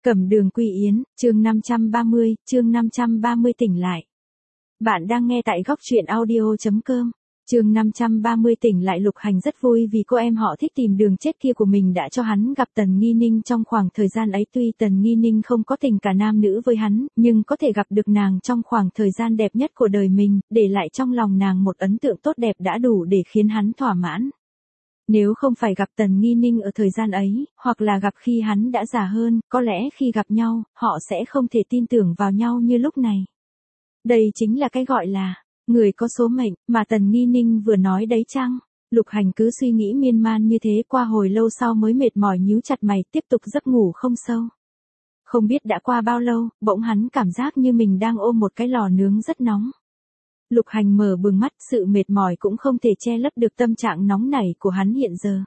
Cẩm Đường Quy Yến, chương 530 tỉnh lại. Bạn đang nghe tại góc truyện audio.com. Chương 530 tỉnh lại. Lục Hành rất vui vì cô em họ thích tìm đường chết kia của mình đã cho hắn gặp Tần Nghi Ninh trong khoảng thời gian ấy. Tuy Tần Nghi Ninh không có tình cả nam nữ với hắn, nhưng có thể gặp được nàng trong khoảng thời gian đẹp nhất của đời mình, để lại trong lòng nàng một ấn tượng tốt đẹp đã đủ để khiến hắn thỏa mãn. Nếu không phải gặp Tần Nghi Ninh ở thời gian ấy, hoặc là gặp khi hắn đã già hơn, có lẽ khi gặp nhau, họ sẽ không thể tin tưởng vào nhau như lúc này. Đây chính là cái gọi là người có số mệnh mà Tần Nghi Ninh vừa nói đấy chăng? Lục Hành cứ suy nghĩ miên man như thế qua hồi lâu sau mới mệt mỏi nhíu chặt mày tiếp tục giấc ngủ không sâu. Không biết đã qua bao lâu, bỗng hắn cảm giác như mình đang ôm một cái lò nướng rất nóng. Lục Hành mở bừng mắt, sự mệt mỏi cũng không thể che lấp được tâm trạng nóng nảy của hắn hiện giờ.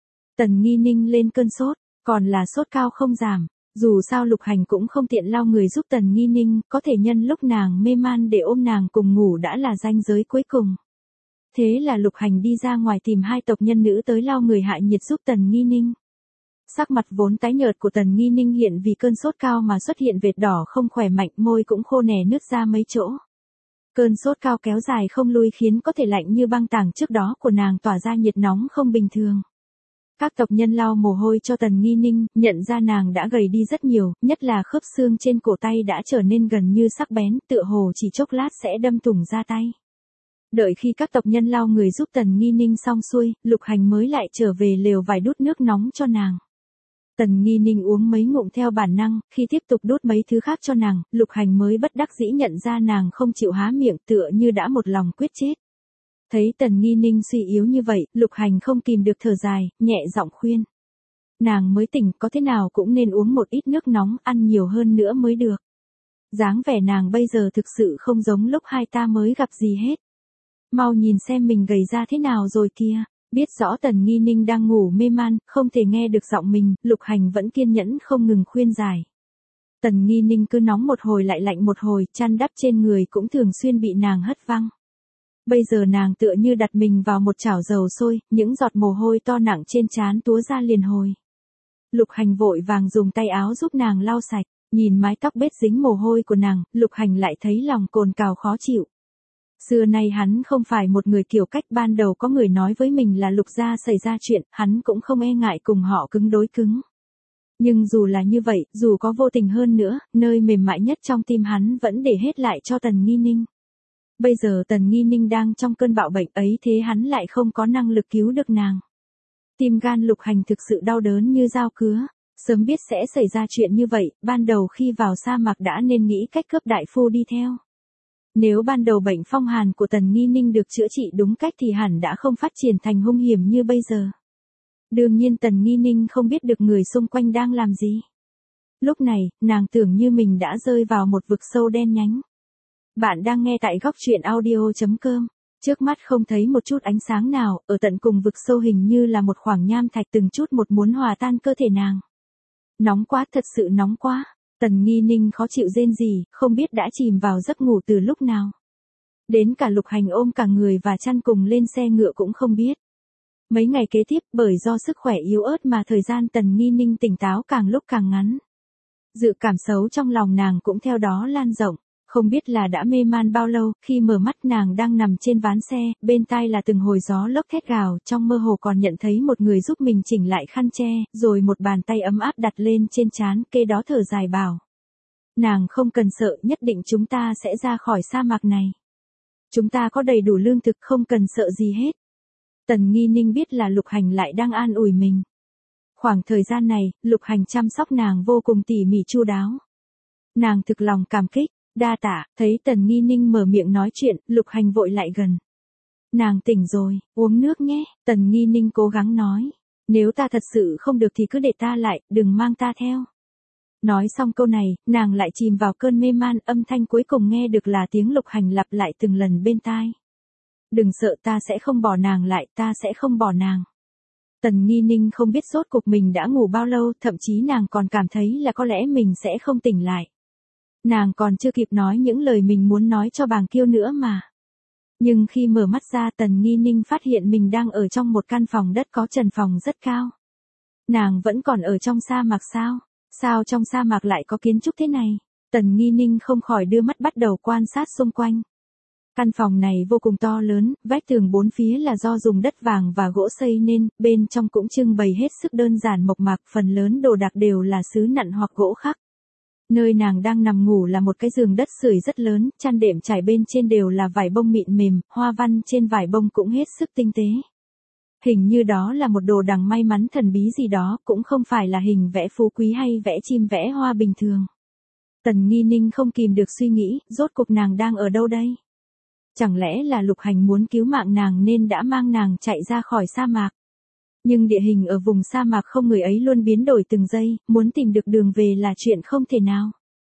Tần Nghi Ninh lên cơn sốt, còn là sốt cao không giảm. Dù sao Lục Hành cũng không tiện lau người giúp Tần Nghi Ninh, có thể nhân lúc nàng mê man để ôm nàng cùng ngủ đã là ranh giới cuối cùng. Thế là Lục Hành đi ra ngoài tìm hai tộc nhân nữ tới lau người hạ nhiệt giúp Tần Nghi Ninh. Sắc mặt vốn tái nhợt của Tần Nghi Ninh hiện vì cơn sốt cao mà xuất hiện vệt đỏ không khỏe mạnh, môi cũng khô nẻ nứt ra mấy chỗ. Cơn sốt cao kéo dài không lui khiến có thể lạnh như băng tảng trước đó của nàng tỏa ra nhiệt nóng không bình thường. Các tộc nhân lau mồ hôi cho Tần Nghi Ninh, nhận ra nàng đã gầy đi rất nhiều, nhất là khớp xương trên cổ tay đã trở nên gần như sắc bén, tựa hồ chỉ chốc lát sẽ đâm thủng ra tay. Đợi khi các tộc nhân lau người giúp Tần Nghi Ninh xong xuôi, Lục Hành mới lại trở về lều vải đút nước nóng cho nàng. Tần Nghi Ninh uống mấy ngụm theo bản năng, khi tiếp tục đút mấy thứ khác cho nàng, Lục Hành mới bất đắc dĩ nhận ra nàng không chịu há miệng, tựa như đã một lòng quyết chết. Thấy Tần Nghi Ninh suy yếu như vậy, Lục Hành không kìm được thở dài, nhẹ giọng khuyên. Nàng mới tỉnh, có thế nào cũng nên uống một ít nước nóng, ăn nhiều hơn nữa mới được. Dáng vẻ nàng bây giờ thực sự không giống lúc hai ta mới gặp gì hết. Mau nhìn xem mình gầy ra thế nào rồi kìa. Biết rõ Tần Nghi Ninh đang ngủ mê man, không thể nghe được giọng mình, Lục Hành vẫn kiên nhẫn không ngừng khuyên giải. Tần Nghi Ninh cứ nóng một hồi lại lạnh một hồi, chăn đắp trên người cũng thường xuyên bị nàng hất văng. Bây giờ nàng tựa như đặt mình vào một chảo dầu sôi, những giọt mồ hôi to nặng trên trán túa ra liền hồi. Lục Hành vội vàng dùng tay áo giúp nàng lau sạch, nhìn mái tóc bết dính mồ hôi của nàng, Lục Hành lại thấy lòng cồn cào khó chịu. Xưa nay hắn không phải một người kiểu cách, ban đầu có người nói với mình là Lục gia xảy ra chuyện, hắn cũng không e ngại cùng họ cứng đối cứng. Nhưng dù là như vậy, dù có vô tình hơn nữa, nơi mềm mại nhất trong tim hắn vẫn để hết lại cho Tần Nghi Ninh. Bây giờ Tần Nghi Ninh đang trong cơn bạo bệnh ấy, thế hắn lại không có năng lực cứu được nàng. Tim gan Lục Hành thực sự đau đớn như dao cứa, sớm biết sẽ xảy ra chuyện như vậy, ban đầu khi vào sa mạc đã nên nghĩ cách cướp đại phu đi theo. Nếu ban đầu bệnh phong hàn của Tần Nghi Ninh được chữa trị đúng cách thì hẳn đã không phát triển thành hung hiểm như bây giờ. Đương nhiên Tần Nghi Ninh không biết được người xung quanh đang làm gì. Lúc này, nàng tưởng như mình đã rơi vào một vực sâu đen nhánh. Bạn đang nghe tại góc truyện audio.com. Trước mắt không thấy một chút ánh sáng nào, ở tận cùng vực sâu hình như là một khoảng nham thạch từng chút một muốn hòa tan cơ thể nàng. Nóng quá, thật sự nóng quá. Tần Nghi Ninh khó chịu rên rỉ, không biết đã chìm vào giấc ngủ từ lúc nào. Đến cả Lục Hành ôm cả người và chăn cùng lên xe ngựa cũng không biết. Mấy ngày kế tiếp, bởi do sức khỏe yếu ớt mà thời gian Tần Nghi Ninh tỉnh táo càng lúc càng ngắn. Dự cảm xấu trong lòng nàng cũng theo đó lan rộng. Không biết là đã mê man bao lâu, khi mở mắt nàng đang nằm trên ván xe, bên tai là từng hồi gió lốc thét gào, trong mơ hồ còn nhận thấy một người giúp mình chỉnh lại khăn che, rồi một bàn tay ấm áp đặt lên trên trán, kế đó thở dài bảo. Nàng không cần sợ, nhất định chúng ta sẽ ra khỏi sa mạc này. Chúng ta có đầy đủ lương thực, không cần sợ gì hết. Tần Nghi Ninh biết là Lục Hành lại đang an ủi mình. Khoảng thời gian này, Lục Hành chăm sóc nàng vô cùng tỉ mỉ chu đáo. Nàng thực lòng cảm kích. Đa tạ, thấy Tần Nghi Ninh mở miệng nói chuyện, Lục Hành vội lại gần. Nàng tỉnh rồi, uống nước nhé, Tần Nghi Ninh cố gắng nói. Nếu ta thật sự không được thì cứ để ta lại, đừng mang ta theo. Nói xong câu này, nàng lại chìm vào cơn mê man, âm thanh cuối cùng nghe được là tiếng Lục Hành lặp lại từng lần bên tai. Đừng sợ, ta sẽ không bỏ nàng lại, ta sẽ không bỏ nàng. Tần Nghi Ninh không biết rốt cuộc mình đã ngủ bao lâu, thậm chí nàng còn cảm thấy là có lẽ mình sẽ không tỉnh lại. Nàng còn chưa kịp nói những lời mình muốn nói cho Bàng Kiêu nữa mà. Nhưng khi mở mắt ra Tần Nghi Ninh phát hiện mình đang ở trong một căn phòng đất có trần phòng rất cao. Nàng vẫn còn ở trong sa mạc sao? Sao trong sa mạc lại có kiến trúc thế này? Tần Nghi Ninh không khỏi đưa mắt bắt đầu quan sát xung quanh. Căn phòng này vô cùng to lớn, vách tường bốn phía là do dùng đất vàng và gỗ xây nên, bên trong cũng trưng bày hết sức đơn giản mộc mạc, phần lớn đồ đạc đều là sứ nặn hoặc gỗ khắc. Nơi nàng đang nằm ngủ là một cái giường đất sưởi rất lớn, chăn đệm trải bên trên đều là vải bông mịn mềm, hoa văn trên vải bông cũng hết sức tinh tế. Hình như đó là một đồ đằng may mắn thần bí gì đó, cũng không phải là hình vẽ phú quý hay vẽ chim vẽ hoa bình thường. Tần Nghi Ninh không kìm được suy nghĩ, rốt cuộc nàng đang ở đâu đây? Chẳng lẽ là Lục Hành muốn cứu mạng nàng nên đã mang nàng chạy ra khỏi sa mạc? Nhưng địa hình ở vùng sa mạc không người ấy luôn biến đổi từng giây, muốn tìm được đường về là chuyện không thể nào.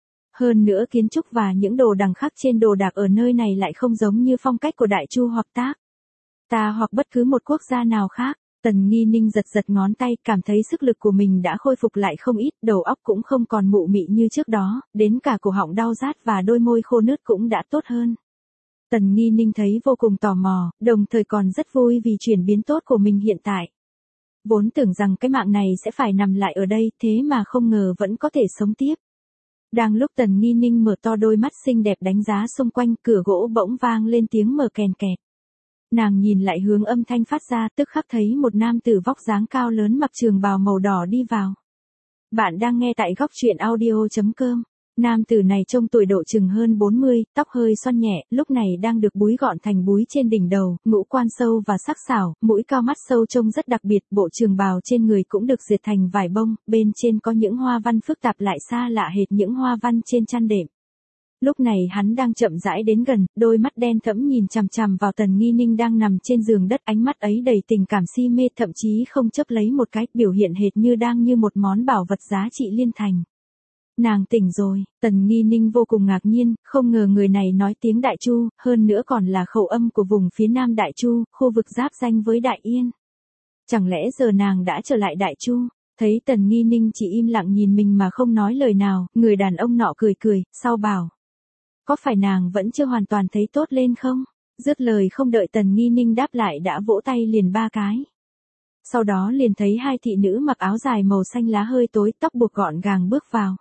Hơn nữa kiến trúc và những đồ đằng khắc trên đồ đạc ở nơi này lại không giống như phong cách của Đại Chu hoặc Tác Ta hoặc bất cứ một quốc gia nào khác. Tần Nghi Ninh giật giật ngón tay, cảm thấy sức lực của mình đã khôi phục lại không ít, đầu óc cũng không còn mụ mị như trước đó, đến cả cổ họng đau rát và đôi môi khô nứt cũng đã tốt hơn. Tần Nghi Ninh thấy vô cùng tò mò, đồng thời còn rất vui vì chuyển biến tốt của mình hiện tại. Vốn tưởng rằng cái mạng này sẽ phải nằm lại ở đây, thế mà không ngờ vẫn có thể sống tiếp. Đang lúc Tần Nghi Ninh mở to đôi mắt xinh đẹp đánh giá xung quanh, cửa gỗ bỗng vang lên tiếng mở kèn kẹt. Nàng nhìn lại hướng âm thanh phát ra, tức khắc thấy một nam tử vóc dáng cao lớn mặc trường bào màu đỏ đi vào. Bạn đang nghe tại góc truyện audio.com. Nam tử này trông tuổi độ chừng hơn 40, tóc hơi xoăn nhẹ, lúc này đang được búi gọn thành búi trên đỉnh đầu, ngũ quan sâu và sắc sảo, mũi cao mắt sâu trông rất đặc biệt, bộ trường bào trên người cũng được dệt thành vải bông, bên trên có những hoa văn phức tạp lại xa lạ hệt những hoa văn trên chăn đệm. Lúc này hắn đang chậm rãi đến gần, đôi mắt đen thẫm nhìn chằm chằm vào Tần Nghi Ninh đang nằm trên giường đất, ánh mắt ấy đầy tình cảm si mê, thậm chí không chớp lấy một cái, biểu hiện hệt như đang như một món bảo vật giá trị liên thành. Nàng tỉnh rồi, Tần Nghi Ninh vô cùng ngạc nhiên, không ngờ người này nói tiếng Đại Chu, hơn nữa còn là khẩu âm của vùng phía nam Đại Chu, khu vực giáp ranh với Đại Yên. Chẳng lẽ giờ nàng đã trở lại Đại Chu? Thấy Tần Nghi Ninh chỉ im lặng nhìn mình mà không nói lời nào, người đàn ông nọ cười cười, sau bảo. Có phải nàng vẫn chưa hoàn toàn thấy tốt lên không? Dứt lời không đợi Tần Nghi Ninh đáp lại đã vỗ tay liền 3 cái. Sau đó liền thấy 2 thị nữ mặc áo dài màu xanh lá hơi tối, tóc buộc gọn gàng bước vào.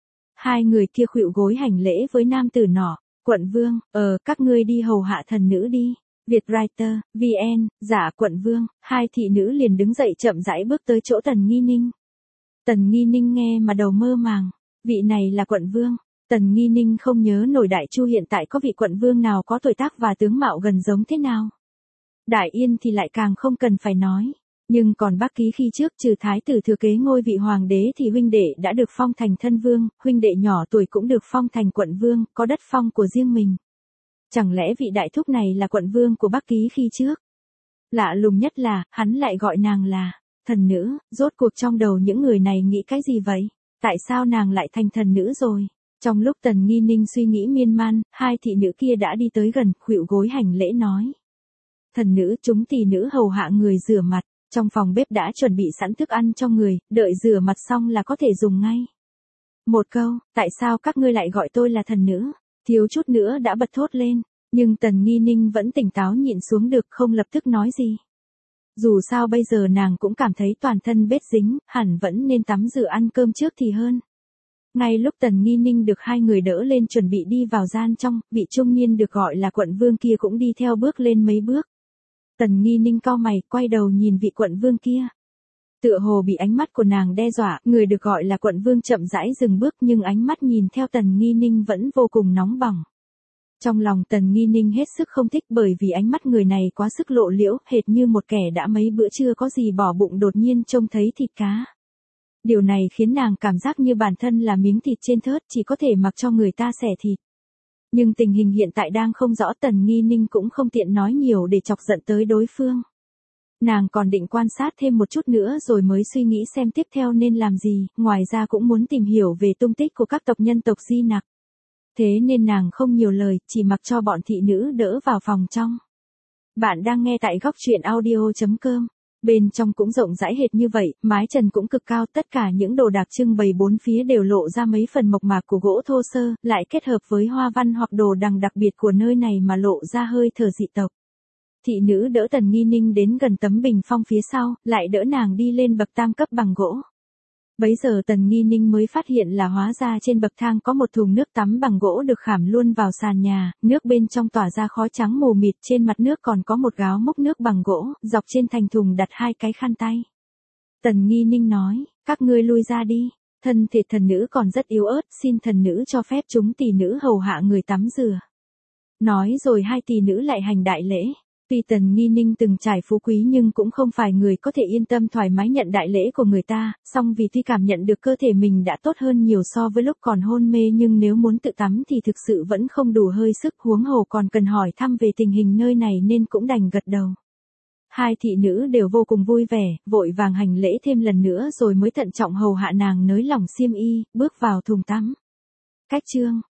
2 người kia khuỵu gối hành lễ với nam tử nọ. Quận vương, các ngươi đi hầu hạ thần nữ đi. Vietwriter, VN, dạ quận vương. 2 thị nữ liền đứng dậy chậm rãi bước tới chỗ Tần Nghi Ninh. Tần Nghi Ninh nghe mà đầu mơ màng. Vị này là quận vương. Tần Nghi Ninh không nhớ nổi Đại Chu hiện tại có vị quận vương nào có tuổi tác và tướng mạo gần giống thế nào. Đại Yên thì lại càng không cần phải nói. Nhưng còn Bắc Ký khi trước trừ thái tử thừa kế ngôi vị hoàng đế thì huynh đệ đã được phong thành thân vương, huynh đệ nhỏ tuổi cũng được phong thành quận vương, có đất phong của riêng mình. Chẳng lẽ vị đại thúc này là quận vương của Bắc Ký khi trước? Lạ lùng nhất là, hắn lại gọi nàng là thần nữ, rốt cuộc trong đầu những người này nghĩ cái gì vậy? Tại sao nàng lại thành thần nữ rồi? Trong lúc Tần Nghi Ninh suy nghĩ miên man, 2 thị nữ kia đã đi tới gần, khuỵu gối hành lễ nói. Thần nữ, chúng tỷ nữ hầu hạ người rửa mặt, trong phòng bếp đã chuẩn bị sẵn thức ăn cho người, đợi rửa mặt xong là có thể dùng ngay. Một câu, tại sao các ngươi lại gọi tôi là thần nữ? Thiếu chút nữa đã bật thốt lên, nhưng Tần Nghi Ninh vẫn tỉnh táo nhịn xuống được, không lập tức nói gì. Dù sao bây giờ nàng cũng cảm thấy toàn thân bết dính, hẳn vẫn nên tắm rửa ăn cơm trước thì hơn. Ngay lúc Tần Nghi Ninh được 2 người đỡ lên chuẩn bị đi vào gian trong, vị trung niên được gọi là quận vương kia cũng đi theo bước lên mấy bước. Tần Nghi Ninh cau mày, quay đầu nhìn vị quận vương kia. Tựa hồ bị ánh mắt của nàng đe dọa, người được gọi là quận vương chậm rãi dừng bước nhưng ánh mắt nhìn theo Tần Nghi Ninh vẫn vô cùng nóng bỏng. Trong lòng Tần Nghi Ninh hết sức không thích bởi vì ánh mắt người này quá sức lộ liễu, hệt như một kẻ đã mấy bữa trưa có gì bỏ bụng đột nhiên trông thấy thịt cá. Điều này khiến nàng cảm giác như bản thân là miếng thịt trên thớt, chỉ có thể mặc cho người ta xẻ thịt. Nhưng tình hình hiện tại đang không rõ, Tần Nghi Ninh cũng không tiện nói nhiều để chọc giận tới đối phương. Nàng còn định quan sát thêm một chút nữa rồi mới suy nghĩ xem tiếp theo nên làm gì, ngoài ra cũng muốn tìm hiểu về tung tích của các tộc nhân tộc Di Nặc. Thế nên nàng không nhiều lời, chỉ mặc cho bọn thị nữ đỡ vào phòng trong. Bạn đang nghe tại góc truyện audio.com. Bên trong cũng rộng rãi hệt như vậy, mái trần cũng cực cao, tất cả những đồ đạc trưng bày bốn phía đều lộ ra mấy phần mộc mạc của gỗ thô sơ, lại kết hợp với hoa văn hoặc đồ đằng đặc biệt của nơi này mà lộ ra hơi thở dị tộc. Thị nữ đỡ Tần Nghi Ninh đến gần tấm bình phong phía sau, lại đỡ nàng đi lên bậc tam cấp bằng gỗ. Bấy giờ Tần Nghi Ninh mới phát hiện là hóa ra trên bậc thang có một thùng nước tắm bằng gỗ được khảm luôn vào sàn nhà, nước bên trong tỏa ra khói trắng mù mịt, trên mặt nước còn có một gáo múc nước bằng gỗ, dọc trên thành thùng đặt 2 cái khăn tay. Tần Nghi Ninh nói, các ngươi lui ra đi, thân thể thần nữ còn rất yếu ớt, xin thần nữ cho phép chúng tỷ nữ hầu hạ người tắm rửa. Nói rồi 2 tỷ nữ lại hành đại lễ. Tuy Tần Nghi Ninh từng trải phú quý nhưng cũng không phải người có thể yên tâm thoải mái nhận đại lễ của người ta, song vì tuy cảm nhận được cơ thể mình đã tốt hơn nhiều so với lúc còn hôn mê nhưng nếu muốn tự tắm thì thực sự vẫn không đủ hơi sức, huống hồ còn cần hỏi thăm về tình hình nơi này nên cũng đành gật đầu. 2 thị nữ đều vô cùng vui vẻ, vội vàng hành lễ thêm lần nữa rồi mới thận trọng hầu hạ nàng nới lỏng xiêm y, bước vào thùng tắm. Cách chương